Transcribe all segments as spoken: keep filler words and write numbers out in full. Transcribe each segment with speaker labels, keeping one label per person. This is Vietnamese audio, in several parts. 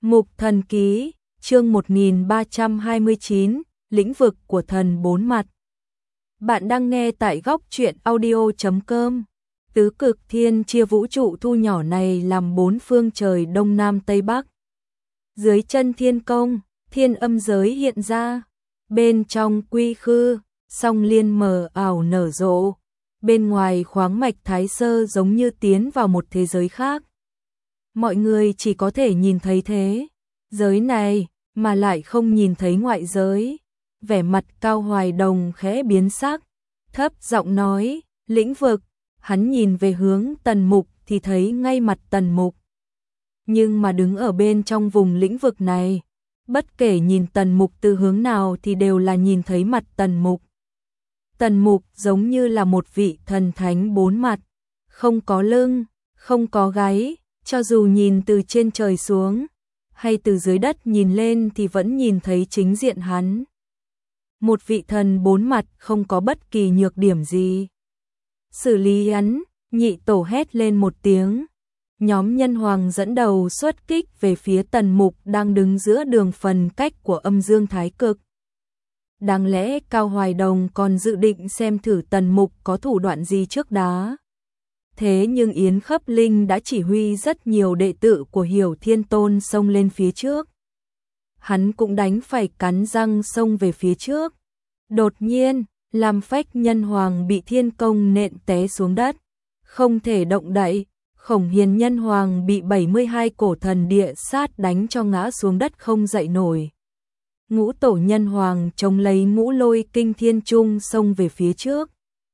Speaker 1: Mục Thần Ký, chương một nghìn ba trăm hai mươi chín, lĩnh vực của thần bốn mặt. Bạn đang nghe tại góc truyện audio chấm com. Tứ cực thiên chia vũ trụ thu nhỏ này làm bốn phương trời đông nam tây bắc. Dưới chân thiên công, thiên âm giới hiện ra. Bên trong quy khư, song liên mờ ảo nở rộ. Bên ngoài khoáng mạch thái sơ giống như tiến vào một thế giới khác. Mọi người chỉ có thể nhìn thấy thế giới này, mà lại không nhìn thấy ngoại giới. Vẻ mặt Cao Hoài Đồng khẽ biến sắc, thấp giọng nói, lĩnh vực. Hắn nhìn về hướng Tần Mục thì thấy ngay mặt Tần Mục. Nhưng mà đứng ở bên trong vùng lĩnh vực này, bất kể nhìn Tần Mục từ hướng nào thì đều là nhìn thấy mặt Tần Mục. Tần Mục giống như là một vị thần thánh bốn mặt, không có lưng, không có gáy, cho dù nhìn từ trên trời xuống, hay từ dưới đất nhìn lên thì vẫn nhìn thấy chính diện hắn. Một vị thần bốn mặt không có bất kỳ nhược điểm gì. Xử lý hắn, nhị tổ hét lên một tiếng. Nhóm nhân hoàng dẫn đầu xuất kích về phía Tần Mục đang đứng giữa đường phần cách của âm dương thái cực. Đáng lẽ Cao Hoài Đồng còn dự định xem thử Tần Mục có thủ đoạn gì trước đó. Thế nhưng Yến Khấp Linh đã chỉ huy rất nhiều đệ tử của Hiểu Thiên Tôn xông lên phía trước. Hắn cũng đánh phải cắn răng xông về phía trước. Đột nhiên, Lam Phách Nhân Hoàng bị thiên công nện té xuống đất, không thể động đậy. Khổng Hiền Nhân Hoàng bị bảy mươi hai cổ thần địa sát đánh cho ngã xuống đất không dậy nổi. Ngũ Tổ Nhân Hoàng chống lấy ngũ lôi kinh thiên trung xông về phía trước.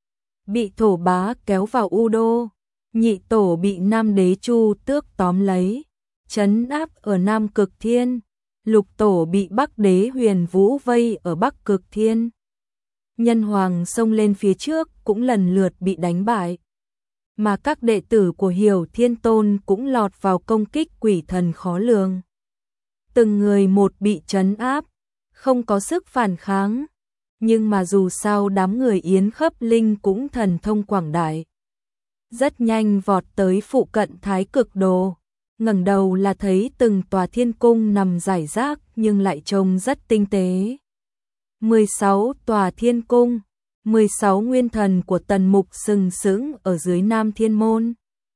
Speaker 1: Bị Thổ Bá kéo vào U Đô, nhị tổ bị Nam Đế Chu Tước tóm lấy, trấn áp ở Nam Cực Thiên, lục tổ bị Bắc Đế Huyền Vũ vây ở Bắc Cực Thiên. Nhân Hoàng xông lên phía trước cũng lần lượt bị đánh bại. Mà các đệ tử của Hiểu Thiên Tôn cũng lọt vào công kích quỷ thần khó lường. Từng người một bị trấn áp, không có sức phản kháng. Nhưng mà dù sao đám người Yến Khấp Linh cũng thần thông quảng đại. Rất nhanh vọt tới phụ cận Thái Cực Đồ, ngẩng đầu là thấy từng tòa thiên cung nằm rải rác nhưng lại trông rất tinh tế. mười sáu tòa thiên cung, mười sáu nguyên thần của Tần Mục sừng sững ở dưới Nam Thiên Môn.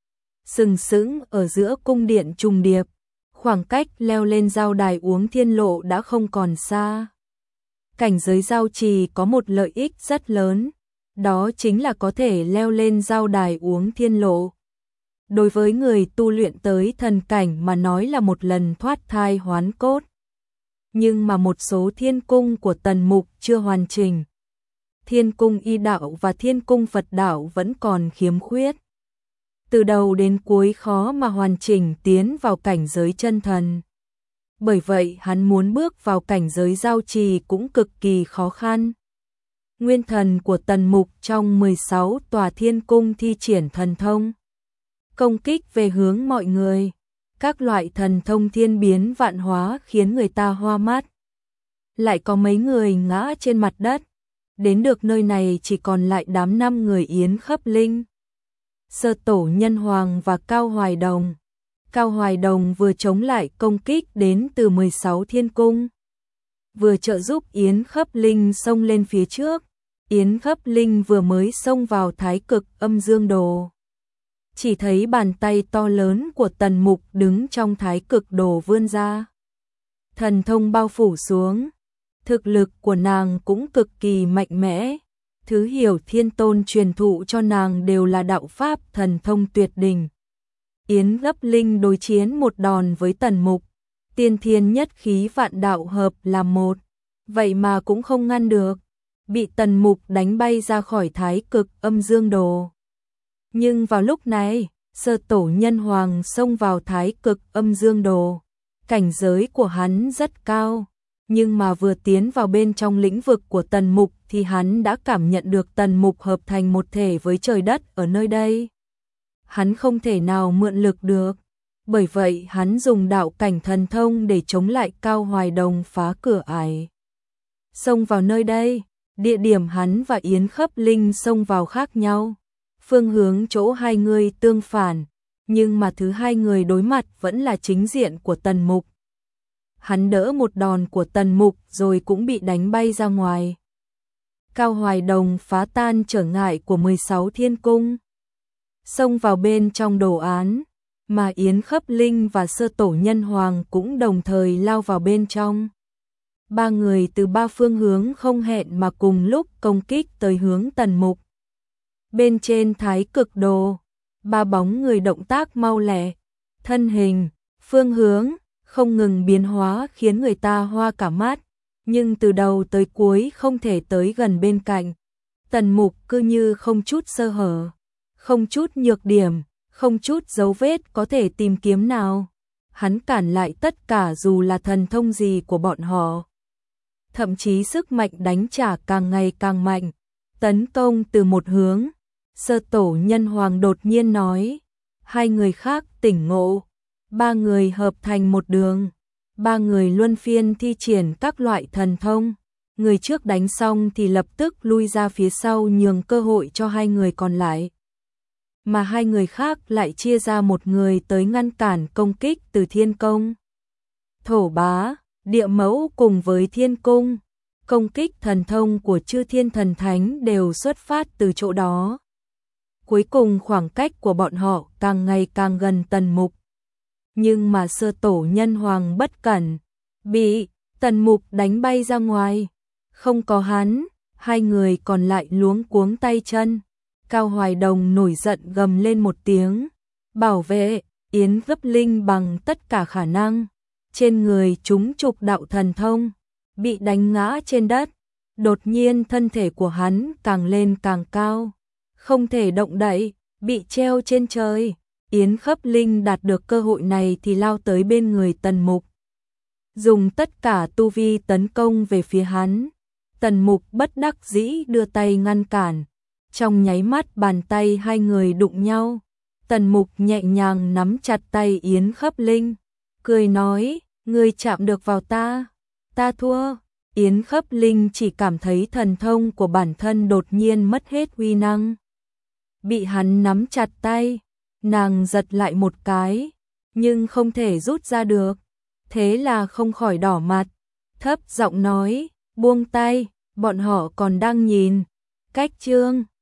Speaker 1: Sừng sững ở giữa cung điện trùng điệp, khoảng cách leo lên giao đài uống thiên lộ đã không còn xa. Cảnh giới giao trì có một lợi ích rất lớn, đó chính là có thể leo lên giao đài uống thiên lộ. Đối với người tu luyện tới thần cảnh mà nói là một lần thoát thai hoán cốt. Nhưng mà một số thiên cung của Tần Mục chưa hoàn chỉnh. Thiên cung y đạo và thiên cung Phật đạo vẫn còn khiếm khuyết. Từ đầu đến cuối khó mà hoàn chỉnh tiến vào cảnh giới chân thần. Bởi vậy hắn muốn bước vào cảnh giới giao trì cũng cực kỳ khó khăn. Nguyên thần của Tần Mục trong mười sáu tòa thiên cung thi triển thần thông. Công kích về hướng mọi người. Các loại thần thông thiên biến vạn hóa khiến người ta hoa mắt. Lại có mấy người ngã trên mặt đất. Đến được nơi này chỉ còn lại đám năm người Yến Khấp Linh, Sơ Tổ Nhân Hoàng và Cao Hoài Đồng. Cao Hoài Đồng vừa chống lại công kích đến từ mười sáu thiên cung, vừa trợ giúp Yến Khấp Linh xông lên phía trước. Yến Khấp Linh vừa mới xông vào Thái Cực Âm Dương Đồ. Chỉ thấy bàn tay to lớn của Tần Mục đứng trong Thái Cực Đồ vươn ra. Thần thông bao phủ xuống. Thực lực của nàng cũng cực kỳ mạnh mẽ. Thứ Hiểu Thiên Tôn truyền thụ cho nàng đều là đạo pháp thần thông tuyệt đỉnh. Yến Khấp Linh đối chiến một đòn với Tần Mục. Tiên thiên nhất khí vạn đạo hợp làm một. Vậy mà cũng không ngăn được. Bị Tần Mục đánh bay ra khỏi Thái Cực Âm Dương Đồ. Nhưng vào lúc này, Sơ Tổ Nhân Hoàng xông vào Thái Cực Âm Dương Đồ. Cảnh giới của hắn rất cao. Nhưng mà vừa tiến vào bên trong lĩnh vực của Tần Mục thì hắn đã cảm nhận được Tần Mục hợp thành một thể với trời đất ở nơi đây. Hắn không thể nào mượn lực được. Bởi vậy hắn dùng đạo cảnh thần thông để chống lại Cao Hoài Đồng phá cửa ải. Xông vào nơi đây, địa điểm hắn và Yến Khấp Linh xông vào khác nhau. Phương hướng chỗ hai người tương phản, nhưng mà thứ hai người đối mặt vẫn là chính diện của Tần Mục. hắn đỡ một đòn của Tần Mục rồi cũng bị đánh bay ra ngoài. Cao Hoài Đồng phá tan trở ngại của mười sáu thiên cung, xông vào bên trong đồ án, mà Yến Khấp Linh và Sơ Tổ Nhân Hoàng cũng đồng thời lao vào bên trong. Ba người từ ba phương hướng không hẹn mà cùng lúc công kích tới hướng Tần Mục. Bên trên Thái Cực Đồ, ba bóng người động tác mau lẹ, thân hình, phương hướng không ngừng biến hóa khiến người ta hoa cả mắt, nhưng từ đầu tới cuối không thể tới gần bên cạnh. Tần Mục cứ như không chút sơ hở, không chút nhược điểm, không chút dấu vết có thể tìm kiếm nào. Hắn cản lại tất cả dù là thần thông gì của bọn họ. Thậm chí sức mạnh đánh trả càng ngày càng mạnh, tấn công từ một hướng. Sơ Tổ Nhân Hoàng đột nhiên nói, hai người khác tỉnh ngộ, ba người hợp thành một đường, ba người luân phiên thi triển các loại thần thông. Người trước đánh xong thì lập tức lui ra phía sau nhường cơ hội cho hai người còn lại. Mà hai người khác lại chia ra một người tới ngăn cản công kích từ Thiên Công. Thổ Bá, Địa Mẫu cùng với Thiên Cung, công kích thần thông của Chư Thiên Thần Thánh đều xuất phát từ chỗ đó. Cuối cùng khoảng cách của bọn họ càng ngày càng gần Tần Mục. Nhưng mà Sơ Tổ Nhân Hoàng bất cẩn, bị Tần Mục đánh bay ra ngoài. Không có hắn, hai người còn lại luống cuống tay chân. Cao Hoài Đồng nổi giận gầm lên một tiếng, bảo vệ Yến Khấp Linh bằng tất cả khả năng. Trên người chúng trục đạo thần thông, bị đánh ngã trên đất. Đột nhiên thân thể của hắn càng lên càng cao, không thể động đậy, bị treo trên trời. Yến Khấp Linh đạt được cơ hội này thì lao tới bên người Tần Mục, dùng tất cả tu vi tấn công về phía hắn. Tần Mục bất đắc dĩ đưa tay ngăn cản. Trong nháy mắt bàn tay hai người đụng nhau. Tần Mục nhẹ nhàng nắm chặt tay Yến Khấp Linh, cười nói, ngươi chạm được vào ta, ta thua. Yến Khấp Linh chỉ cảm thấy thần thông của bản thân đột nhiên mất hết uy năng. Bị hắn nắm chặt tay, nàng giật lại một cái, nhưng không thể rút ra được. Thế là không khỏi đỏ mặt, thấp giọng nói, buông tay, bọn họ còn đang nhìn. Cách chương